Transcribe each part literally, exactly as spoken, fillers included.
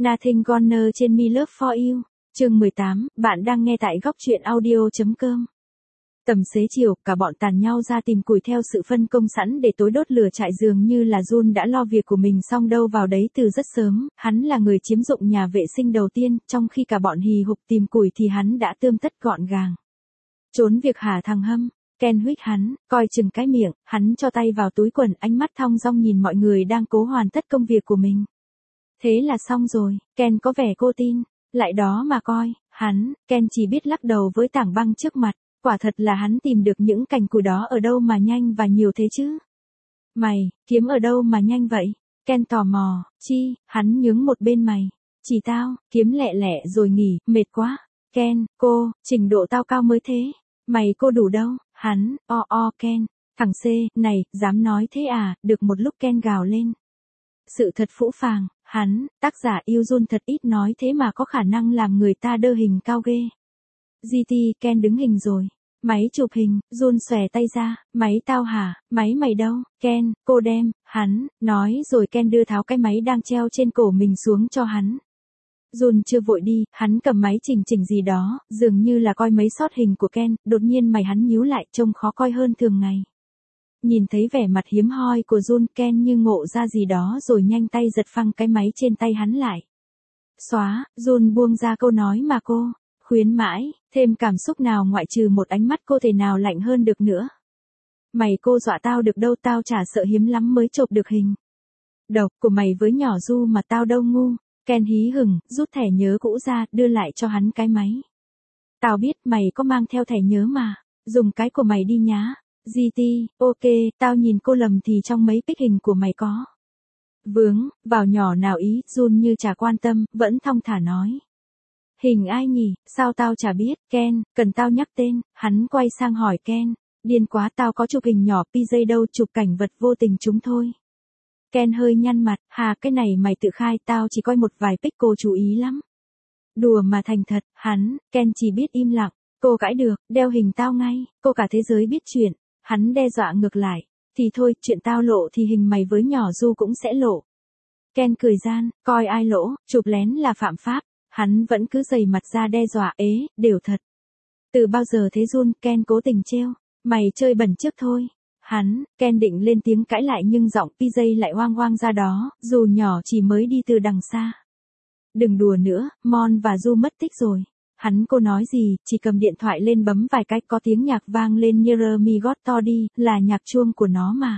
Nothing Gonna trên Me Love For You. Chương mười tám, bạn đang nghe tại góc truyện audio chấm com. Tầm xế chiều, cả bọn tàn nhau ra tìm củi theo sự phân công sẵn để tối đốt lửa trại, dường như là Jun đã lo việc của mình xong đâu vào đấy từ rất sớm, hắn là người chiếm dụng nhà vệ sinh đầu tiên, trong khi cả bọn hì hục tìm củi thì hắn đã tươm tất gọn gàng. Trốn việc hả thằng Hâm? Ken huých hắn, coi chừng cái miệng, hắn cho tay vào túi quần, ánh mắt thong dong nhìn mọi người đang cố hoàn tất công việc của mình. Thế là xong rồi, Ken có vẻ cô tin, lại đó mà coi, hắn, Ken chỉ biết lắc đầu với tảng băng trước mặt, quả thật là hắn tìm được những cành củi đó ở đâu mà nhanh và nhiều thế chứ. Mày, kiếm ở đâu mà nhanh vậy? Ken tò mò, chi, hắn nhướng một bên mày, chỉ tao, kiếm lẹ lẹ rồi nghỉ, mệt quá. Ken, cô, trình độ tao cao mới thế, mày cô đủ đâu, hắn, o o Ken, thằng C, này, dám nói thế à, được một lúc Ken gào lên. Sự thật phũ phàng, hắn, tác giả yêu Jun thật ít nói thế mà có khả năng làm người ta đơ hình cao ghê. giê tê, Ken đứng hình rồi. Máy chụp hình, Jun xòe tay ra, máy tao hả, máy mày đâu, Ken, cô đem, hắn, nói rồi Ken đưa tháo cái máy đang treo trên cổ mình xuống cho hắn. Jun chưa vội đi, hắn cầm máy chỉnh chỉnh gì đó, dường như là coi mấy shot hình của Ken, đột nhiên mày hắn nhíu lại trông khó coi hơn thường ngày. Nhìn thấy vẻ mặt hiếm hoi của Jun, Ken như ngộ ra gì đó rồi nhanh tay giật phăng cái máy trên tay hắn lại. Xóa, Jun buông ra câu nói mà cô khuyến mãi, thêm cảm xúc nào ngoại trừ một ánh mắt cô thể nào lạnh hơn được nữa. Mày cô dọa tao được đâu, tao chả sợ hiếm lắm mới chộp được hình. Độc của mày với nhỏ Du mà tao đâu ngu. Ken hí hửng, rút thẻ nhớ cũ ra, đưa lại cho hắn cái máy. Tao biết mày có mang theo thẻ nhớ mà, dùng cái của mày đi nhá. giê tê, ok, tao nhìn cô lầm thì trong mấy pic hình của mày có vướng vào nhỏ nào ý, Jun như chả quan tâm, vẫn thong thả nói. Hình ai nhỉ, sao tao chả biết, Ken, cần tao nhắc tên, hắn quay sang hỏi Ken, điên quá, tao có chụp hình nhỏ pê giê đâu, chụp cảnh vật vô tình chúng thôi. Ken hơi nhăn mặt, hà cái này mày tự khai, tao chỉ coi một vài pic cô chú ý lắm. Đùa mà thành thật, hắn, Ken chỉ biết im lặng, cô cãi được, đeo hình tao ngay, cô cả thế giới biết chuyện, hắn đe dọa ngược lại, thì thôi, chuyện tao lộ thì hình mày với nhỏ Du cũng sẽ lộ. Ken cười gian, coi ai lỗ, chụp lén là phạm pháp, hắn vẫn cứ dày mặt ra đe dọa, ế, đều thật. Từ bao giờ thế Jun, Ken cố tình trêu, mày chơi bẩn trước thôi. Hắn, Ken định lên tiếng cãi lại nhưng giọng pê giê lại oang oang ra đó, dù nhỏ chỉ mới đi từ đằng xa. Đừng đùa nữa, Mon và Du mất tích rồi. Hắn cô nói gì, chỉ cầm điện thoại lên bấm vài cái có tiếng nhạc vang lên Near Me Got Toddy, là nhạc chuông của nó mà.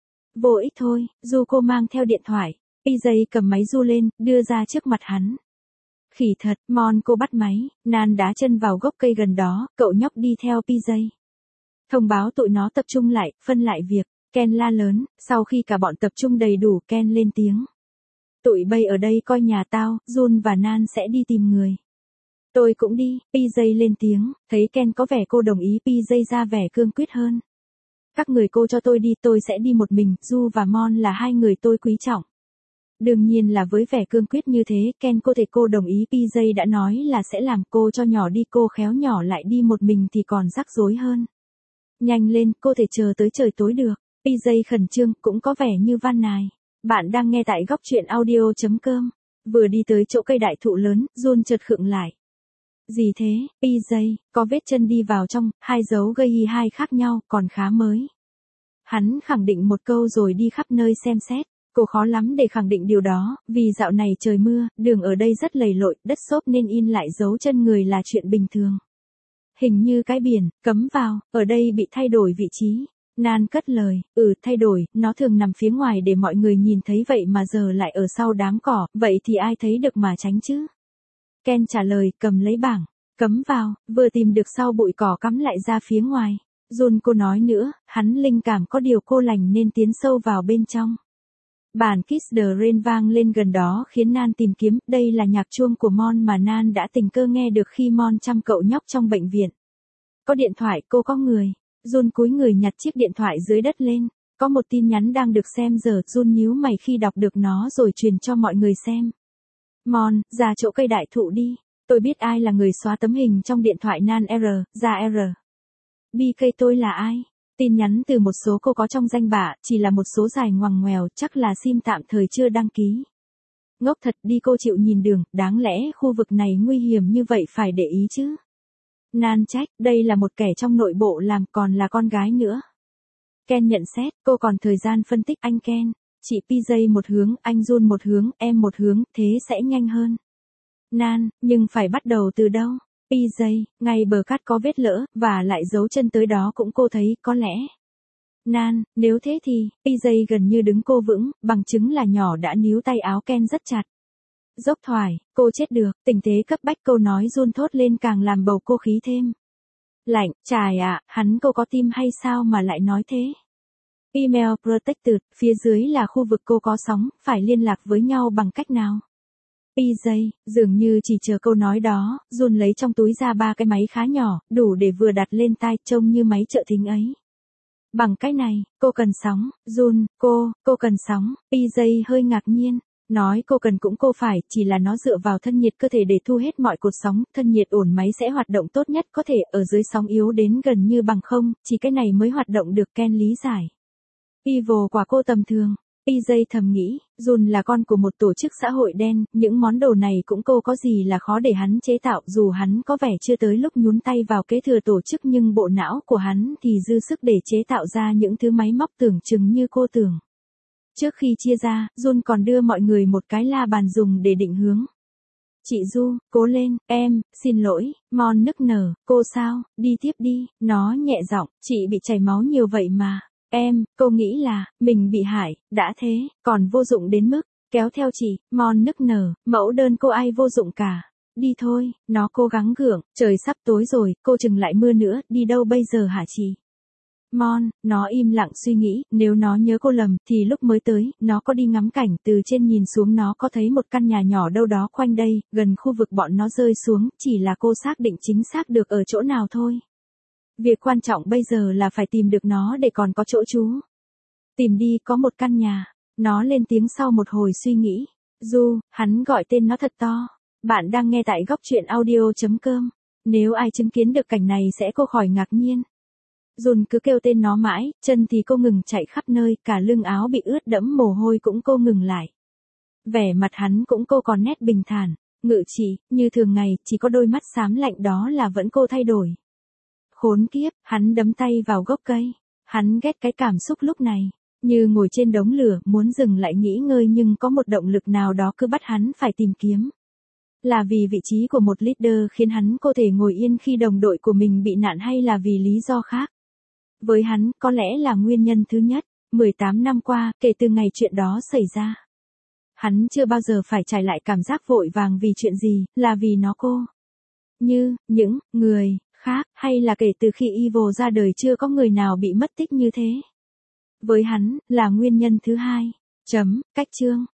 Vô ích thôi, Du cô mang theo điện thoại, pê giê cầm máy Du lên, đưa ra trước mặt hắn. Khỉ thật, Mon cô bắt máy, Nan đá chân vào gốc cây gần đó, cậu nhóc đi theo pê giê. Thông báo tụi nó tập trung lại, phân lại việc, Ken la lớn, sau khi cả bọn tập trung đầy đủ Ken lên tiếng. Tụi bay ở đây coi nhà tao, Jun và Nan sẽ đi tìm người. Tôi cũng đi, pê giê lên tiếng, thấy Ken có vẻ cô đồng ý, pê giê ra vẻ cương quyết hơn. Các người cô cho tôi đi, tôi sẽ đi một mình, Du và Mon là hai người tôi quý trọng. Đương nhiên là với vẻ cương quyết như thế, Ken cô thể cô đồng ý, pê giê đã nói là sẽ làm, cô cho nhỏ đi, cô khéo nhỏ lại đi một mình thì còn rắc rối hơn. Nhanh lên, cô thể chờ tới trời tối được. pê giê khẩn trương, cũng có vẻ như van nài. Bạn đang nghe tại góc truyện audio chấm com. Vừa đi tới chỗ cây đại thụ lớn, Jun chợt khựng lại. Gì thế, pê giê, có vết chân đi vào trong, hai dấu gây y hai khác nhau, còn khá mới. Hắn khẳng định một câu rồi đi khắp nơi xem xét. Cô khó lắm để khẳng định điều đó, vì dạo này trời mưa, đường ở đây rất lầy lội, đất xốp nên in lại dấu chân người là chuyện bình thường. Hình như cái biển, cấm vào, ở đây bị thay đổi vị trí. Nan cất lời, ừ thay đổi, nó thường nằm phía ngoài để mọi người nhìn thấy vậy mà giờ lại ở sau đám cỏ, vậy thì ai thấy được mà tránh chứ? Ken trả lời, cầm lấy bảng, cấm vào, vừa tìm được sau bụi cỏ cắm lại ra phía ngoài. Jun cô nói nữa, hắn linh cảm có điều cô lành nên tiến sâu vào bên trong. Bản Kiss the Rain vang lên gần đó khiến Nan tìm kiếm, đây là nhạc chuông của Mon mà Nan đã tình cờ nghe được khi Mon chăm cậu nhóc trong bệnh viện. Có điện thoại, cô có người. Jun cúi người nhặt chiếc điện thoại dưới đất lên, có một tin nhắn đang được xem giờ, Jun nhíu mày khi đọc được nó rồi truyền cho mọi người xem. Mon, ra chỗ cây đại thụ đi, tôi biết ai là người xóa tấm hình trong điện thoại Nan R, ra R. bê ca tôi là ai? Tin nhắn từ một số cô có trong danh bạ, chỉ là một số dài ngoằng ngoèo, chắc là sim tạm thời chưa đăng ký. Ngốc thật đi cô chịu nhìn đường, đáng lẽ khu vực này nguy hiểm như vậy phải để ý chứ. Nan trách, đây là một kẻ trong nội bộ làm còn là con gái nữa. Ken nhận xét, cô còn thời gian phân tích anh Ken. Chị pê gi một hướng, anh Jun một hướng, em một hướng, thế sẽ nhanh hơn. Nan, nhưng phải bắt đầu từ đâu? pê gi, ngay bờ cát có vết lỡ, và lại dấu chân tới đó cũng cô thấy, có lẽ. Nan, nếu thế thì, pê gi gần như đứng cô vững, bằng chứng là nhỏ đã níu tay áo Ken rất chặt. Dốc thoải, cô chết được, tình thế cấp bách câu nói Jun thốt lên càng làm bầu cô khí thêm. Lạnh, chài ạ, à, hắn cô có tim hay sao mà lại nói thế? Email protected, phía dưới là khu vực cô có sóng, phải liên lạc với nhau bằng cách nào? pê gi, dường như chỉ chờ câu nói đó, Jun lấy trong túi ra ba cái máy khá nhỏ, đủ để vừa đặt lên tai, trông như máy trợ thính ấy. Bằng cách này, cô cần sóng, Jun, cô, cô cần sóng, pê gi hơi ngạc nhiên. Nói cô cần cũng cô phải, chỉ là nó dựa vào thân nhiệt cơ thể để thu hết mọi cột sóng, thân nhiệt ổn máy sẽ hoạt động tốt nhất có thể, ở dưới sóng yếu đến gần như bằng không, chỉ cái này mới hoạt động được, Ken lý giải. Evil quả cô tầm thường. pê gi thầm nghĩ, Jun là con của một tổ chức xã hội đen, những món đồ này cũng cô có gì là khó để hắn chế tạo, dù hắn có vẻ chưa tới lúc nhúng tay vào kế thừa tổ chức nhưng bộ não của hắn thì dư sức để chế tạo ra những thứ máy móc tưởng chừng như cô tưởng. Trước khi chia ra, Jun còn đưa mọi người một cái la bàn dùng để định hướng. Chị Du, cố lên, em, xin lỗi, Mon nức nở, cô sao, đi tiếp đi, nó nhẹ giọng, chị bị chảy máu nhiều vậy mà. Em, cô nghĩ là, mình bị hại, đã thế, còn vô dụng đến mức, kéo theo chị, Mon nức nở, mẫu đơn cô ai vô dụng cả. Đi thôi, nó cố gắng gượng, trời sắp tối rồi, cô chừng lại mưa nữa, đi đâu bây giờ hả chị? Mon, nó im lặng suy nghĩ, nếu nó nhớ cô lầm, thì lúc mới tới, nó có đi ngắm cảnh, từ trên nhìn xuống nó có thấy một căn nhà nhỏ đâu đó quanh đây, gần khu vực bọn nó rơi xuống, chỉ là cô xác định chính xác được ở chỗ nào thôi. Việc quan trọng bây giờ là phải tìm được nó để còn có chỗ trú. Tìm đi, có một căn nhà. Nó lên tiếng sau một hồi suy nghĩ. Du, hắn gọi tên nó thật to. Bạn đang nghe tại góc truyện audio chấm com. Nếu ai chứng kiến được cảnh này sẽ cô khỏi ngạc nhiên. Jun cứ kêu tên nó mãi, chân thì cô ngừng chạy khắp nơi, cả lưng áo bị ướt đẫm mồ hôi cũng cô ngừng lại. Vẻ mặt hắn cũng cô còn nét bình thản, ngự trị, như thường ngày, chỉ có đôi mắt xám lạnh đó là vẫn cô thay đổi. Khốn kiếp, hắn đấm tay vào gốc cây. Hắn ghét cái cảm xúc lúc này, như ngồi trên đống lửa, muốn dừng lại nghỉ ngơi nhưng có một động lực nào đó cứ bắt hắn phải tìm kiếm. Là vì vị trí của một leader khiến hắn có thể ngồi yên khi đồng đội của mình bị nạn hay là vì lý do khác? Với hắn, có lẽ là nguyên nhân thứ nhất, mười tám năm qua, kể từ ngày chuyện đó xảy ra. Hắn chưa bao giờ phải trải lại cảm giác vội vàng vì chuyện gì, là vì nó cô. Như, những, người, khác, hay là kể từ khi Evil ra đời chưa có người nào bị mất tích như thế. Với hắn, là nguyên nhân thứ hai. Chấm, cách chương.